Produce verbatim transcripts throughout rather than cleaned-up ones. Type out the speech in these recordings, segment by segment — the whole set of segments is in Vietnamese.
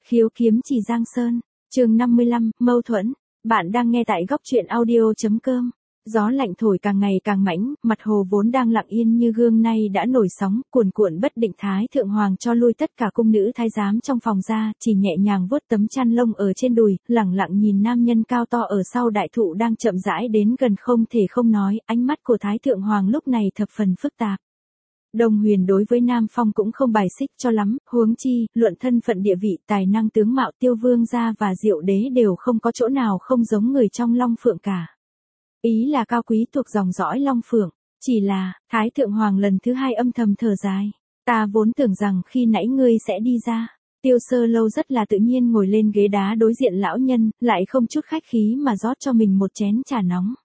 Khiếu kiếm chỉ Giang Sơn, chương năm mươi lăm, mâu thuẫn. Bạn đang nghe tại góc truyện audio.com. Gió lạnh thổi càng ngày càng mãnh, mặt hồ vốn đang lặng yên như gương nay đã nổi sóng, cuồn cuộn bất định. Thái thượng hoàng cho lui tất cả cung nữ thái giám trong phòng ra, chỉ nhẹ nhàng vuốt tấm chăn lông ở trên đùi, lẳng lặng nhìn nam nhân cao to ở sau đại thụ đang chậm rãi đến gần. Không thể không nói, ánh mắt của Thái thượng hoàng lúc này thập phần phức tạp. Đông Huyền đối với Nam Phong cũng không bài xích cho lắm, huống chi, luận thân phận địa vị, tài năng tướng mạo, Tiêu Vương gia và Diệu Đế đều không có chỗ nào không giống người trong Long Phượng cả. Ý là cao quý thuộc dòng dõi Long Phượng, chỉ là, Thái thượng hoàng lần thứ hai âm thầm thở dài. Ta vốn tưởng rằng khi nãy ngươi sẽ đi ra. Tiêu Sơ Lâu rất là tự nhiên ngồi lên ghế đá đối diện lão nhân, lại không chút khách khí mà rót cho mình một chén trà nóng.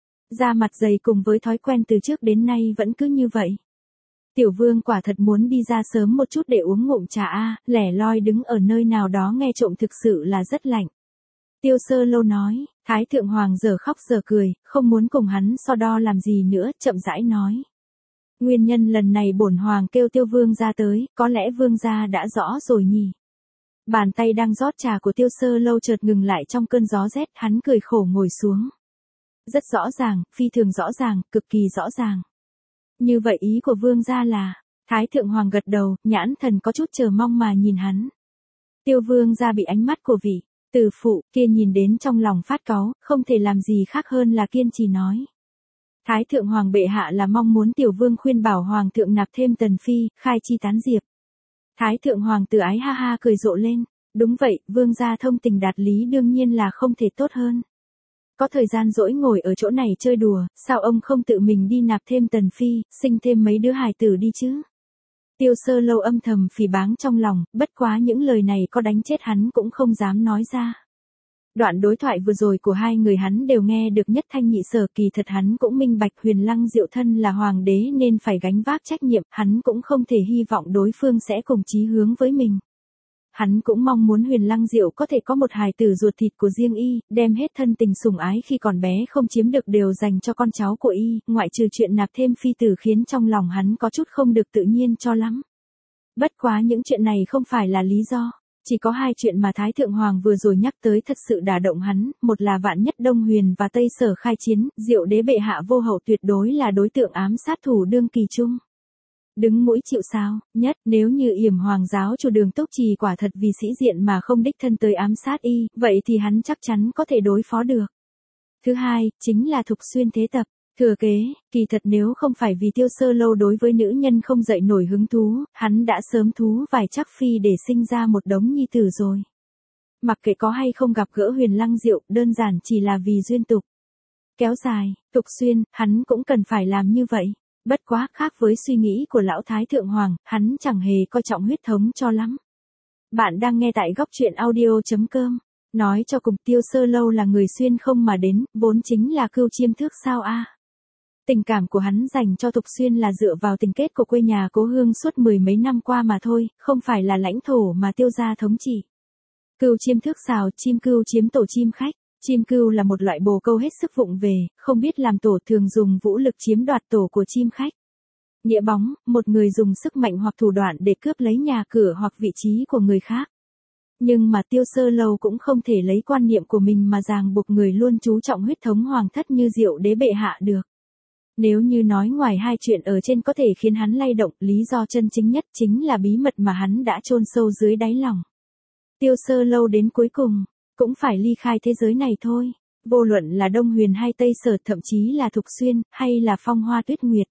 Da mặt dày cùng với thói quen từ trước đến nay vẫn cứ như vậy. Tiểu vương quả thật muốn đi ra sớm một chút để uống ngụm trà a, lẻ loi đứng ở nơi nào đó nghe trộm thực sự là rất lạnh. Tiêu Sơ Lâu nói, Thái thượng hoàng giờ khóc giờ cười, không muốn cùng hắn so đo làm gì nữa, chậm rãi nói. Nguyên nhân lần này bổn hoàng kêu Tiêu Vương gia tới, có lẽ Vương gia đã rõ rồi nhỉ. Bàn tay đang rót trà của Tiêu Sơ Lâu chợt ngừng lại trong cơn gió rét, hắn cười khổ ngồi xuống. Rất rõ ràng, phi thường rõ ràng, cực kỳ rõ ràng. Như vậy ý của Vương gia là, Thái thượng hoàng gật đầu, nhãn thần có chút chờ mong mà nhìn hắn. Tiêu Vương gia bị ánh mắt của vị từ phụ kia nhìn đến trong lòng phát cáu, không thể làm gì khác hơn là kiên trì nói. Thái thượng hoàng bệ hạ là mong muốn tiểu vương khuyên bảo hoàng thượng nạp thêm tần phi, khai chi tán diệp. Thái thượng hoàng từ ái ha ha cười rộ lên, đúng vậy, vương gia thông tình đạt lý đương nhiên là không thể tốt hơn. Có thời gian rỗi ngồi ở chỗ này chơi đùa, sao ông không tự mình đi nạp thêm tần phi, sinh thêm mấy đứa hài tử đi chứ? Tiêu Sơ Lâu âm thầm phỉ báng trong lòng, bất quá những lời này có đánh chết hắn cũng không dám nói ra. Đoạn đối thoại vừa rồi của hai người hắn đều nghe được nhất thanh nhị sở, kỳ thật hắn cũng minh bạch Huyền Lăng Diệu thân là hoàng đế nên phải gánh vác trách nhiệm, hắn cũng không thể hy vọng đối phương sẽ cùng chí hướng với mình. Hắn cũng mong muốn Huyền Lăng Diệu có thể có một hài tử ruột thịt của riêng y, đem hết thân tình sủng ái khi còn bé không chiếm được đều dành cho con cháu của y, ngoại trừ chuyện nạp thêm phi tử khiến trong lòng hắn có chút không được tự nhiên cho lắm. Bất quá những chuyện này không phải là lý do, chỉ có hai chuyện mà Thái thượng hoàng vừa rồi nhắc tới thật sự đả động hắn, một là vạn nhất Đông Huyền và Tây Sở khai chiến, Diệu Đế bệ hạ vô hậu tuyệt đối là đối tượng ám sát thủ đương kỳ chung. Đứng mũi chịu sào, nhất nếu như Yểm Hoàng giáo chủ Đường Túc Trì quả thật vì sĩ diện mà không đích thân tới ám sát y, vậy thì hắn chắc chắn có thể đối phó được. Thứ hai, chính là Thục Xuyên thế tập, thừa kế, kỳ thật nếu không phải vì Tiêu Sơ Lâu đối với nữ nhân không dậy nổi hứng thú, hắn đã sớm thú vài chắc phi để sinh ra một đống nhi tử rồi. Mặc kệ có hay không gặp gỡ Huyền Lăng Diệu, đơn giản chỉ là vì duyên tục. Kéo dài, Thục Xuyên, hắn cũng cần phải làm như vậy. Bất quá khác với suy nghĩ của lão Thái thượng hoàng, hắn chẳng hề coi trọng huyết thống cho lắm. Bạn đang nghe tại góc truyện audio.com. Nói cho cùng Tiêu Sơ Lâu là người xuyên không mà đến, vốn chính là cưu chiêm thước sao a. Tình cảm của hắn dành cho Thục Xuyên là dựa vào tình kết của quê nhà cố hương suốt mười mấy năm qua mà thôi, không phải là lãnh thổ mà Tiêu gia thống trị. Cưu chiêm thước xào, chim cưu chiếm tổ chim khách. Chim cưu là một loại bồ câu hết sức vụng về, không biết làm tổ, thường dùng vũ lực chiếm đoạt tổ của chim khách. Nghĩa bóng, một người dùng sức mạnh hoặc thủ đoạn để cướp lấy nhà cửa hoặc vị trí của người khác. Nhưng mà Tiêu Sơ Lâu cũng không thể lấy quan niệm của mình mà ràng buộc người luôn chú trọng huyết thống hoàng thất như Diệu Đế bệ hạ được. Nếu như nói ngoài hai chuyện ở trên có thể khiến hắn lay động, lý do chân chính nhất chính là bí mật mà hắn đã chôn sâu dưới đáy lòng. Tiêu Sơ Lâu đến cuối cùng cũng phải ly khai thế giới này thôi, vô luận là Đông Huyền hay Tây Sở, thậm chí là Thục Xuyên, hay là Phong Hoa Tuyết Nguyệt.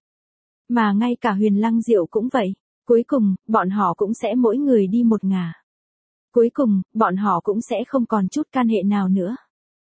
Mà ngay cả Huyền Lăng Diệu cũng vậy, cuối cùng, bọn họ cũng sẽ mỗi người đi một ngả. Cuối cùng, bọn họ cũng sẽ không còn chút can hệ nào nữa.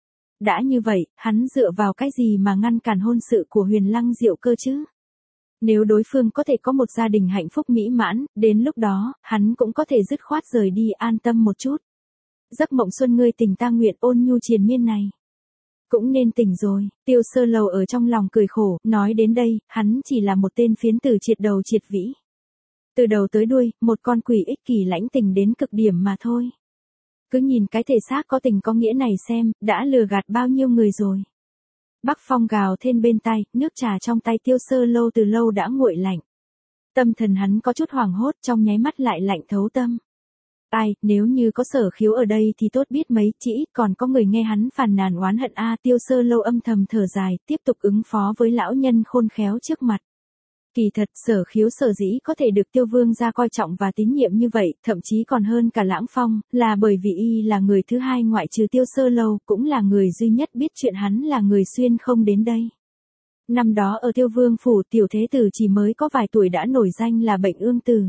Đã như vậy, hắn dựa vào cái gì mà ngăn cản hôn sự của Huyền Lăng Diệu cơ chứ? Nếu đối phương có thể có một gia đình hạnh phúc mỹ mãn, đến lúc đó, hắn cũng có thể dứt khoát rời đi an tâm một chút. Giấc mộng xuân ngươi tình ta nguyện ôn nhu triền miên này. Cũng nên tỉnh rồi, Tiêu Sơ Lâu ở trong lòng cười khổ, nói đến đây, hắn chỉ là một tên phiến tử triệt đầu triệt vĩ. Từ đầu tới đuôi, một con quỷ ích kỷ lãnh tình đến cực điểm mà thôi. Cứ nhìn cái thể xác có tình có nghĩa này xem, đã lừa gạt bao nhiêu người rồi. Bắc phong gào thét bên tai, nước trà trong tay Tiêu Sơ Lâu từ lâu đã nguội lạnh. Tâm thần hắn có chút hoảng hốt, trong nháy mắt lại lạnh thấu tâm. Ai, nếu như có Sở Khiếu ở đây thì tốt biết mấy, chỉ còn có người nghe hắn phàn nàn oán hận a. Tiêu Sơ Lâu âm thầm thở dài, tiếp tục ứng phó với lão nhân khôn khéo trước mặt. Kỳ thật Sở Khiếu sở dĩ có thể được Tiêu Vương gia coi trọng và tín nhiệm như vậy, thậm chí còn hơn cả Lãng Phong, là bởi vì y là người thứ hai ngoại trừ Tiêu Sơ Lâu, cũng là người duy nhất biết chuyện hắn là người xuyên không đến đây. Năm đó ở Tiêu Vương phủ, tiểu thế tử chỉ mới có vài tuổi đã nổi danh là bệnh ương tử.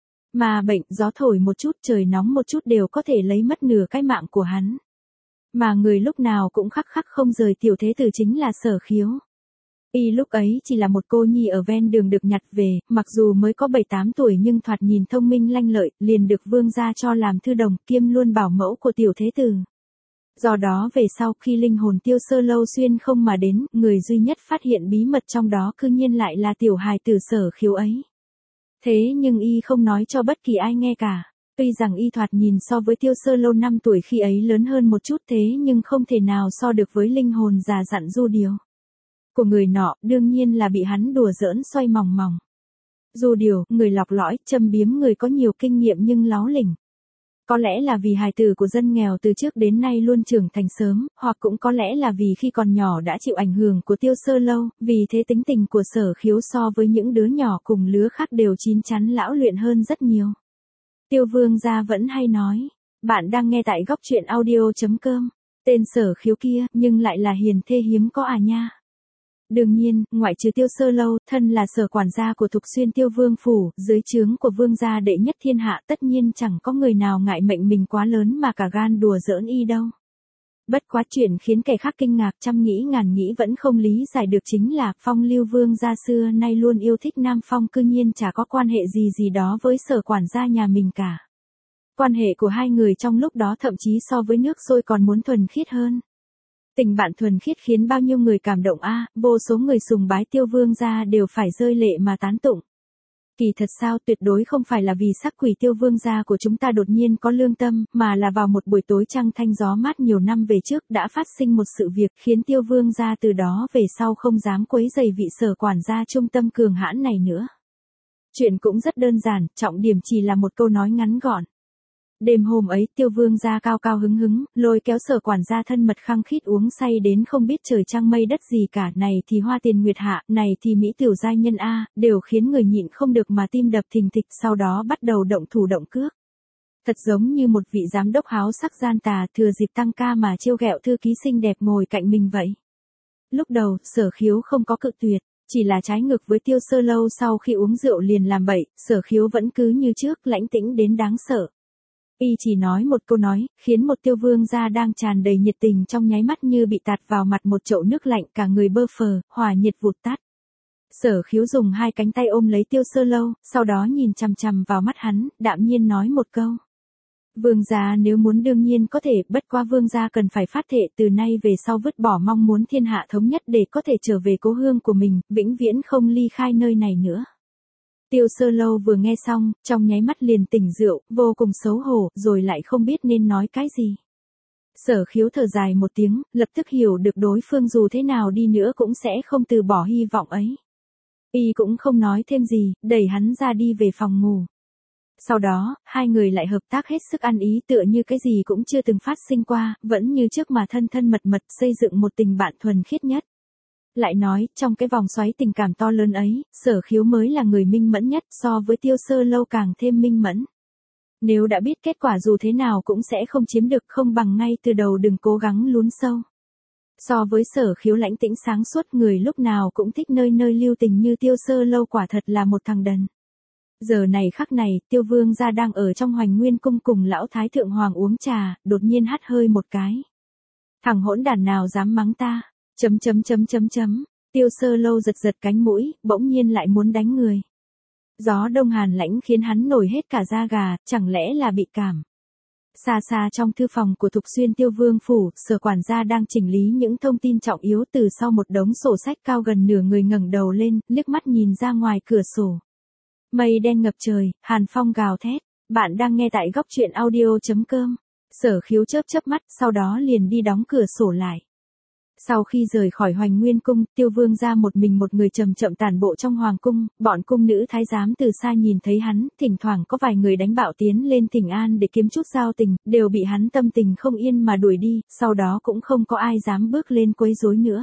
Mà bệnh, gió thổi một chút, trời nóng một chút đều có thể lấy mất nửa cái mạng của hắn. Mà người lúc nào cũng khắc khắc không rời tiểu thế tử chính là Sở Khiếu. Y lúc ấy chỉ là một cô nhi ở ven đường được nhặt về, mặc dù mới có bảy tám tuổi nhưng thoạt nhìn thông minh lanh lợi, liền được vương gia cho làm thư đồng, kiêm luôn bảo mẫu của tiểu thế tử. Do đó về sau khi linh hồn Tiêu Sơ Lâu xuyên không mà đến, người duy nhất phát hiện bí mật trong đó cư nhiên lại là tiểu hài tử Sở Khiếu ấy. Thế nhưng y không nói cho bất kỳ ai nghe cả. Tuy rằng y thoạt nhìn so với Tiêu Sơ Lâu năm tuổi khi ấy lớn hơn một chút, thế nhưng không thể nào so được với linh hồn già dặn Du Điều của người nọ, đương nhiên là bị hắn đùa giỡn xoay mòng mòng. Du Điều, người lọc lõi, châm biếm, người có nhiều kinh nghiệm nhưng láu lỉnh. Có lẽ là vì hài tử của dân nghèo từ trước đến nay luôn trưởng thành sớm, hoặc cũng có lẽ là vì khi còn nhỏ đã chịu ảnh hưởng của Tiêu Sơ Lâu, vì thế tính tình của Sở Khiếu so với những đứa nhỏ cùng lứa khác đều chín chắn lão luyện hơn rất nhiều. Tiêu Vương gia vẫn hay nói, bạn đang nghe tại góc truyện audio chấm com, tên Sở Khiếu kia, nhưng lại là hiền thê hiếm có à nha. Đương nhiên, ngoại trừ Tiêu Sơ Lâu, thân là sở quản gia của Thục Xuyên Tiêu Vương phủ, dưới trướng của vương gia đệ nhất thiên hạ, tất nhiên chẳng có người nào ngại mệnh mình quá lớn mà cả gan đùa giỡn y đâu. Bất quá chuyện khiến kẻ khác kinh ngạc trăm nghĩ ngàn nghĩ vẫn không lý giải được chính là Phong Lưu Vương gia xưa nay luôn yêu thích Nam Phong cư nhiên chả có quan hệ gì gì đó với sở quản gia nhà mình cả. Quan hệ của hai người trong lúc đó thậm chí so với nước sôi còn muốn thuần khiết hơn. Tình bạn thuần khiết khiến bao nhiêu người cảm động a, à, vô số người sùng bái Tiêu Vương gia đều phải rơi lệ mà tán tụng. Kỳ thật sao, tuyệt đối không phải là vì sắc quỷ Tiêu Vương gia của chúng ta đột nhiên có lương tâm, mà là vào một buổi tối trăng thanh gió mát nhiều năm về trước đã phát sinh một sự việc khiến Tiêu Vương gia từ đó về sau không dám quấy rầy vị sở quản gia trung tâm cường hãn này nữa. Chuyện cũng rất đơn giản, trọng điểm chỉ là một câu nói ngắn gọn. Đêm hôm ấy, Tiêu Vương gia cao cao hứng hứng, lôi kéo sở quản gia thân mật khăng khít uống say đến không biết trời trăng mây đất gì cả, này thì hoa tiền nguyệt hạ, này thì mỹ tiểu giai nhân a, đều khiến người nhịn không được mà tim đập thình thịch, sau đó bắt đầu động thủ động cước. Thật giống như một vị giám đốc háo sắc gian tà thừa dịp tăng ca mà trêu ghẹo thư ký xinh đẹp ngồi cạnh mình vậy. Lúc đầu, Sở Khiếu không có cự tuyệt, chỉ là trái ngược với Tiêu Sơ Lâu sau khi uống rượu liền làm bậy, Sở Khiếu vẫn cứ như trước, lãnh tĩnh đến đáng sợ. Y chỉ nói một câu nói, khiến một Tiêu Vương gia đang tràn đầy nhiệt tình trong nháy mắt như bị tạt vào mặt một chậu nước lạnh, cả người bơ phờ, hỏa nhiệt vụt tắt. Sở Khiếu dùng hai cánh tay ôm lấy Tiêu Sơ Lâu, sau đó nhìn chằm chằm vào mắt hắn, đạm nhiên nói một câu. Vương gia nếu muốn đương nhiên có thể, bất qua vương gia cần phải phát thệ từ nay về sau vứt bỏ mong muốn thiên hạ thống nhất để có thể trở về cố hương của mình, vĩnh viễn không ly khai nơi này nữa. Tiêu Sơ Lâu vừa nghe xong, trong nháy mắt liền tỉnh rượu, vô cùng xấu hổ, rồi lại không biết nên nói cái gì. Sở Khiếu thở dài một tiếng, lập tức hiểu được đối phương dù thế nào đi nữa cũng sẽ không từ bỏ hy vọng ấy. Y cũng không nói thêm gì, đẩy hắn ra đi về phòng ngủ. Sau đó, hai người lại hợp tác hết sức ăn ý tựa như cái gì cũng chưa từng phát sinh qua, vẫn như trước mà thân thân mật mật xây dựng một tình bạn thuần khiết nhất. Lại nói, trong cái vòng xoáy tình cảm to lớn ấy, Sở Khiếu mới là người minh mẫn nhất, so với Tiêu Sơ Lâu càng thêm minh mẫn. Nếu đã biết kết quả dù thế nào cũng sẽ không chiếm được, không bằng ngay từ đầu đừng cố gắng lún sâu. So với Sở Khiếu lãnh tĩnh sáng suốt, người lúc nào cũng thích nơi nơi lưu tình như Tiêu Sơ Lâu quả thật là một thằng đần. Giờ này khắc này, Tiêu Vương gia đang ở trong Hoành Nguyên cung cùng lão thái thượng hoàng uống trà, đột nhiên hắt hơi một cái. Thằng hỗn đản nào dám mắng ta? Chấm chấm chấm chấm chấm. Tiêu Sơ Lâu giật giật cánh mũi, bỗng nhiên lại muốn đánh người. Gió đông hàn lãnh khiến hắn nổi hết cả da gà, chẳng lẽ là bị cảm. Xa xa trong thư phòng của Thục Xuyên Tiêu Vương phủ, sở quản gia đang chỉnh lý những thông tin trọng yếu từ sau một đống sổ sách cao gần nửa người ngẩng đầu lên, liếc mắt nhìn ra ngoài cửa sổ. Mây đen ngập trời, hàn phong gào thét. Bạn đang nghe tại góc truyện audio chấm com. Sở Khiếu chớp chớp mắt, sau đó liền đi đóng cửa sổ lại. Sau khi rời khỏi Hoành Nguyên cung, Tiêu Vương gia một mình một người chậm chậm tản bộ trong hoàng cung, bọn cung nữ thái giám từ xa nhìn thấy hắn, thỉnh thoảng có vài người đánh bạo tiến lên thỉnh an để kiếm chút giao tình, đều bị hắn tâm tình không yên mà đuổi đi, sau đó cũng không có ai dám bước lên quấy rối nữa.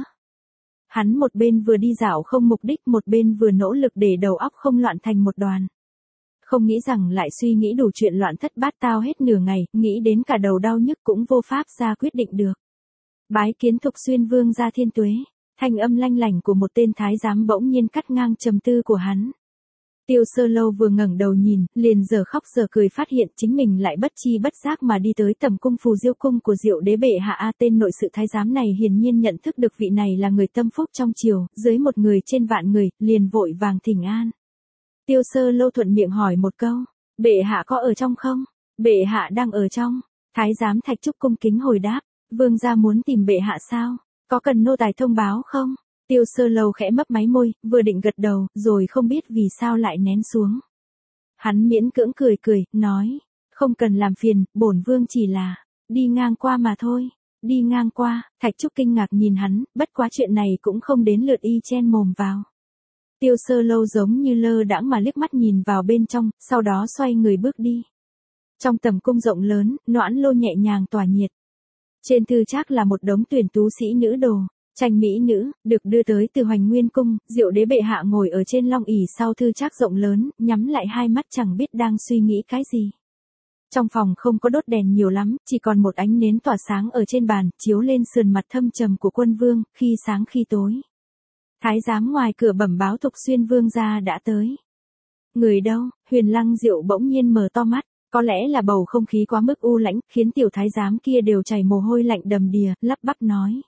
Hắn một bên vừa đi dạo không mục đích, một bên vừa nỗ lực để đầu óc không loạn thành một đoàn. Không nghĩ rằng lại suy nghĩ đủ chuyện loạn thất bát tao hết nửa ngày, nghĩ đến cả đầu đau nhức cũng vô pháp ra quyết định được. Bái kiến Thục Xuyên Vương gia Thiên Tuế, thanh âm lanh lảnh của một tên thái giám bỗng nhiên cắt ngang trầm tư của hắn. Tiêu Sơ Lâu vừa ngẩng đầu nhìn, liền giờ khóc giờ cười phát hiện chính mình lại bất chi bất giác mà đi tới tầm cung Phù Diêu cung của Diệu Đế bệ hạ. A tên nội sự thái giám này hiển nhiên nhận thức được vị này là người tâm phúc trong triều, dưới một người trên vạn người, liền vội vàng thỉnh an. Tiêu Sơ Lâu thuận miệng hỏi một câu, bệ hạ có ở trong không? Bệ hạ đang ở trong. Thái giám Thạch Trúc cung kính hồi đáp, vương gia muốn tìm bệ hạ sao? Có cần nô tài thông báo không? Tiêu Sơ Lâu khẽ mấp máy môi, vừa định gật đầu, rồi không biết vì sao lại nén xuống. Hắn miễn cưỡng cười cười, nói, không cần làm phiền, bổn vương chỉ là đi ngang qua mà thôi. Đi ngang qua. Thạch Trúc kinh ngạc nhìn hắn, bất quá chuyện này cũng không đến lượt y chen mồm vào. Tiêu Sơ Lâu giống như lơ đãng mà liếc mắt nhìn vào bên trong, sau đó xoay người bước đi. Trong tầm cung rộng lớn, noãn lô nhẹ nhàng tỏa nhiệt. Trên thư trác là một đống tuyển tú sĩ nữ đồ, tranh mỹ nữ, được đưa tới từ Hoành Nguyên cung. Diệu Đế bệ hạ ngồi ở trên long ỷ sau thư trác rộng lớn, nhắm lại hai mắt chẳng biết đang suy nghĩ cái gì. Trong phòng không có đốt đèn nhiều lắm, chỉ còn một ánh nến tỏa sáng ở trên bàn, chiếu lên sườn mặt thâm trầm của quân vương, khi sáng khi tối. Thái giám ngoài cửa bẩm báo Thục Xuyên Vương gia đã tới. Người đâu? Huyền Lăng Diệu bỗng nhiên mở to mắt, có lẽ là bầu không khí quá mức u lãnh, khiến tiểu thái giám kia đều chảy mồ hôi lạnh đầm đìa, lắp bắp nói.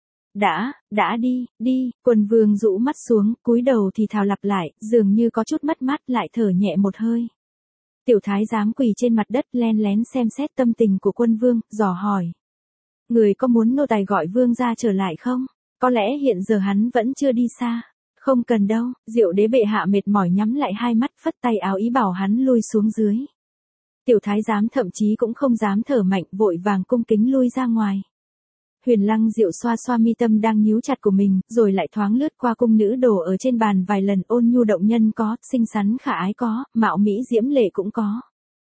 Đã, đã đi, đi. Quân vương rũ mắt xuống, cúi đầu thì thào lặp lại, dường như có chút mất mát, lại thở nhẹ một hơi. Tiểu thái giám quỳ trên mặt đất len lén xem xét tâm tình của quân vương, dò hỏi. Người có muốn nô tài gọi vương gia trở lại không? Có lẽ hiện giờ hắn vẫn chưa đi xa. Không cần đâu. Diệu Đế bệ hạ mệt mỏi nhắm lại hai mắt, phất tay áo ý bảo hắn lui xuống dưới. Tiểu thái giám thậm chí cũng không dám thở mạnh, vội vàng cung kính lui ra ngoài. Huyền Lăng Diệu xoa xoa mi tâm đang nhíu chặt của mình, rồi lại thoáng lướt qua cung nữ đồ ở trên bàn vài lần. Ôn nhu động nhân có, xinh xắn khả ái có, mạo mỹ diễm lệ cũng có.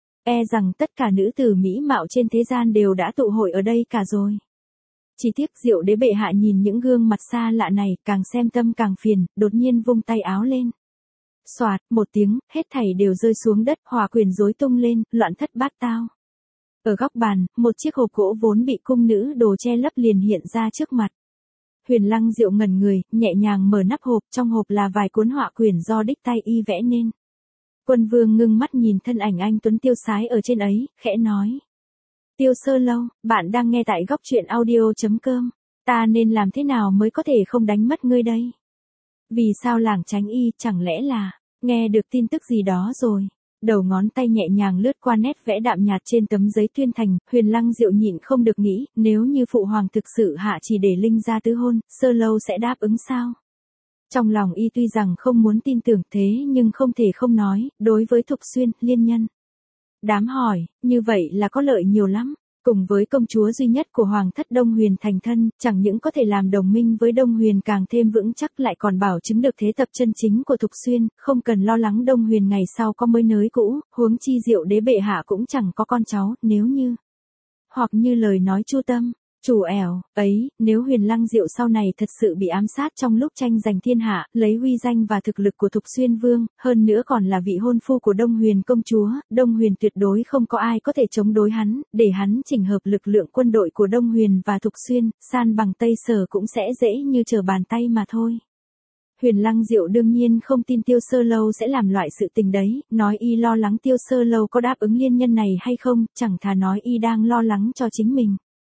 E rằng tất cả nữ tử mỹ mạo trên thế gian đều đã tụ hội ở đây cả rồi. Chỉ tiếc Diệu Đế bệ hạ nhìn những gương mặt xa lạ này, càng xem tâm càng phiền, đột nhiên vung tay áo lên. Xoạt, một tiếng, hết thảy đều rơi xuống đất, hỏa quyền rối tung lên, loạn thất bát tao. Ở góc bàn, một chiếc hộp gỗ vốn bị cung nữ đồ che lấp liền hiện ra trước mặt. Huyền Lăng Diệu ngẩn người, nhẹ nhàng mở nắp hộp, trong hộp là vài cuốn họa quyển do đích tay y vẽ nên. Quân vương ngưng mắt nhìn thân ảnh anh tuấn tiêu sái ở trên ấy, khẽ nói. Tiêu Sơ Lâu, bạn đang nghe tại góc truyện audio chấm com. Ta nên làm thế nào mới có thể không đánh mất ngươi đây? Vì sao làng tránh y, chẳng lẽ là nghe được tin tức gì đó rồi? Đầu ngón tay nhẹ nhàng lướt qua nét vẽ đạm nhạt trên tấm giấy tuyên thành, Huyền Lăng Diệu nhịn không được nghĩ, nếu như phụ hoàng thực sự hạ chỉ để Linh gia tứ hôn, Sơ Lâu sẽ đáp ứng sao? Trong lòng y tuy rằng không muốn tin tưởng thế nhưng không thể không nói, đối với Thục Xuyên, liên nhân. Đám hỏi, như vậy là có lợi nhiều lắm. Cùng với công chúa duy nhất của Hoàng thất Đông Huyền thành thân, chẳng những có thể làm đồng minh với Đông Huyền càng thêm vững chắc, lại còn bảo chứng được thế tập chân chính của Thục Xuyên, không cần lo lắng Đông Huyền ngày sau có mới nới cũ, huống chi Diệu Đế bệ hạ cũng chẳng có con cháu, nếu như. Hoặc như lời nói Chu Tâm, chủ ẻo, ấy, nếu Huyền Lăng Diệu sau này thật sự bị ám sát trong lúc tranh giành thiên hạ, lấy uy danh và thực lực của Thục Xuyên Vương, hơn nữa còn là vị hôn phu của Đông Huyền công chúa, Đông Huyền tuyệt đối không có ai có thể chống đối hắn, để hắn chỉnh hợp lực lượng quân đội của Đông Huyền và Thục Xuyên, san bằng Tây Sở cũng sẽ dễ như trở bàn tay mà thôi. Huyền Lăng Diệu đương nhiên không tin Tiêu Sơ Lâu sẽ làm loại sự tình đấy, nói y lo lắng Tiêu Sơ Lâu có đáp ứng liên nhân này hay không, chẳng thà nói y đang lo lắng cho chính mình.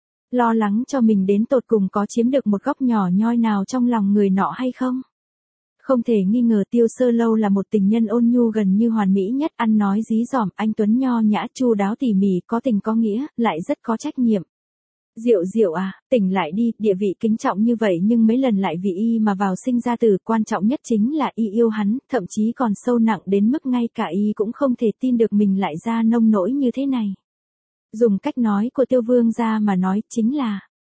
Lo lắng cho mình đến tột cùng có chiếm được một góc nhỏ nhoi nào trong lòng người nọ hay không. Không thể nghi ngờ Tiêu Sơ Lâu là một tình nhân ôn nhu gần như hoàn mỹ nhất, ăn nói dí dỏm, anh tuấn nho nhã, chu đáo tỉ mỉ, có tình có nghĩa, lại rất có trách nhiệm. Diệu Diệu à, tỉnh lại đi, địa vị kính trọng như vậy nhưng mấy lần lại vì y mà vào sinh ra tử, quan trọng nhất chính là y yêu hắn, thậm chí còn sâu nặng đến mức ngay cả y cũng không thể tin được mình lại ra nông nỗi như thế này. Dùng cách nói của Tiêu Vương gia mà nói chính là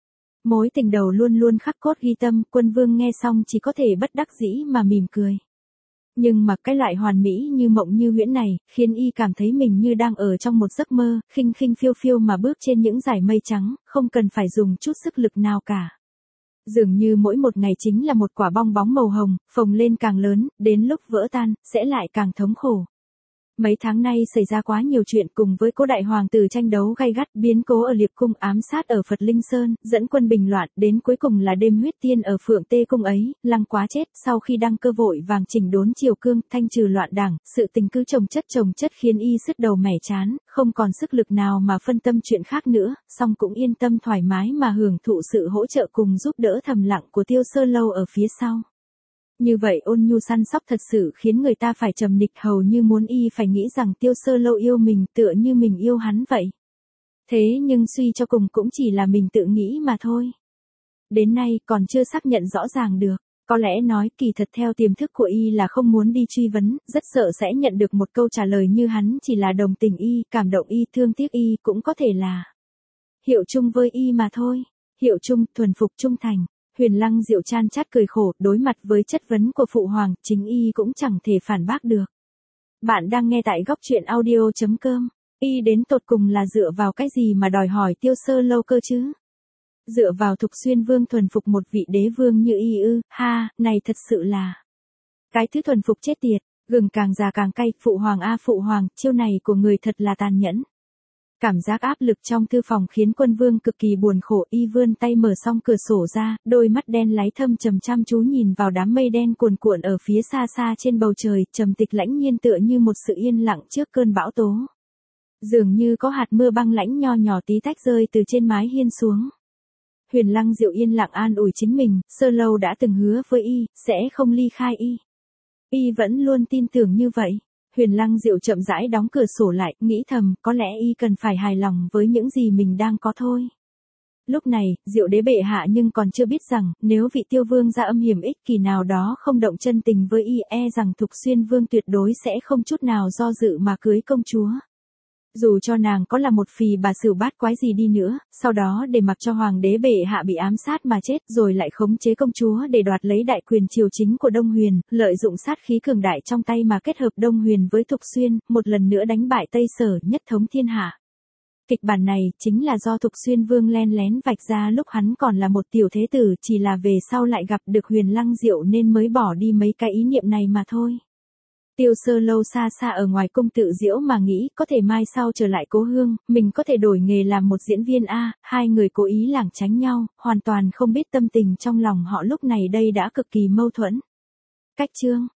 Mối tình đầu luôn luôn khắc cốt ghi tâm, Quân Vương nghe xong chỉ có thể bất đắc dĩ mà mỉm cười. Nhưng mà cái loại hoàn mỹ như mộng như huyễn này, khiến y cảm thấy mình như đang ở trong một giấc mơ, khinh khinh phiêu phiêu mà bước trên những dải mây trắng, không cần phải dùng chút sức lực nào cả. Dường như mỗi một ngày chính là một quả bong bóng màu hồng, phồng lên càng lớn, đến lúc vỡ tan, sẽ lại càng thống khổ. Mấy tháng nay xảy ra quá nhiều chuyện, cùng với Cố đại hoàng tử tranh đấu gay gắt, biến cố ở Liệp cung, ám sát ở Phật Linh Sơn, dẫn quân bình loạn, đến cuối cùng là đêm huyết tiên ở Phượng Tê cung ấy, Lăng Quá chết, sau khi đăng cơ vội vàng chỉnh đốn triều cương, thanh trừ loạn đảng, sự tình cứ chồng chất chồng chất khiến y sứt đầu mẻ chán, không còn sức lực nào mà phân tâm chuyện khác nữa, song cũng yên tâm thoải mái mà hưởng thụ sự hỗ trợ cùng giúp đỡ thầm lặng của Tiêu Sơ Lâu ở phía sau. Như vậy ôn nhu săn sóc thật sự khiến người ta phải trầm nịch, hầu như muốn y phải nghĩ rằng Tiêu Sơ Lâu yêu mình tựa như mình yêu hắn vậy. Thế nhưng suy cho cùng cũng chỉ là mình tự nghĩ mà thôi. Đến nay còn chưa xác nhận rõ ràng được. Có lẽ nói kỳ thật theo tiềm thức của y là không muốn đi truy vấn, rất sợ sẽ nhận được một câu trả lời như hắn chỉ là đồng tình y, cảm động y, thương tiếc y, cũng có thể là hiệu chung với y mà thôi. Hiệu chung, thuần phục, trung thành. Huyền Lăng Diệu chan chát cười khổ, đối mặt với chất vấn của phụ hoàng, chính y cũng chẳng thể phản bác được. Bạn đang nghe tại góc truyện audio chấm com. Y đến tột cùng là dựa vào cái gì mà đòi hỏi Tiêu Sơ Lâu cơ chứ? Dựa vào Thục Xuyên Vương thuần phục một vị đế vương như y ư? Ha, này thật sự là cái thứ thuần phục chết tiệt, gừng càng già càng cay, phụ hoàng a phụ hoàng, chiêu này của người thật là tàn nhẫn. Cảm giác áp lực trong thư phòng khiến Quân Vương cực kỳ buồn khổ, y vươn tay mở xong cửa sổ ra, đôi mắt đen láy thâm trầm chăm chú nhìn vào đám mây đen cuồn cuộn ở phía xa xa trên bầu trời, trầm tịch lãnh nhiên tựa như một sự yên lặng trước cơn bão tố. Dường như có hạt mưa băng lãnh nho nhỏ tí tách rơi từ trên mái hiên xuống. Huyền Lăng Diệu yên lặng an ủi chính mình, Sơ Lâu đã từng hứa với y, sẽ không ly khai y. Y vẫn luôn tin tưởng như vậy. Huyền Lăng Diệu chậm rãi đóng cửa sổ lại, nghĩ thầm, có lẽ y cần phải hài lòng với những gì mình đang có thôi. Lúc này, Diệu đế bệ hạ nhưng còn chưa biết rằng, nếu vị Tiêu Vương gia âm hiểm ích kỷ nào đó không động chân tình với y, e rằng Thục Xuyên Vương tuyệt đối sẽ không chút nào do dự mà cưới công chúa. Dù cho nàng có là một phì bà xỉu bát quái gì đi nữa, sau đó để mặc cho hoàng đế bệ hạ bị ám sát mà chết, rồi lại khống chế công chúa để đoạt lấy đại quyền triều chính của Đông Huyền, lợi dụng sát khí cường đại trong tay mà kết hợp Đông Huyền với Thục Xuyên, một lần nữa đánh bại Tây Sở, nhất thống thiên hạ. Kịch bản này chính là do Thục Xuyên Vương len lén vạch ra lúc hắn còn là một tiểu thế tử, chỉ là về sau lại gặp được Huyền Lăng Diệu nên mới bỏ đi mấy cái ý niệm này mà thôi. Tiêu Sơ Lâu xa xa ở ngoài cung tự diễu mà nghĩ, có thể mai sau trở lại Cố Hương, mình có thể đổi nghề làm một diễn viên a. Hai người cố ý lảng tránh nhau, hoàn toàn không biết tâm tình trong lòng họ lúc này đây đã cực kỳ mâu thuẫn. Cách chương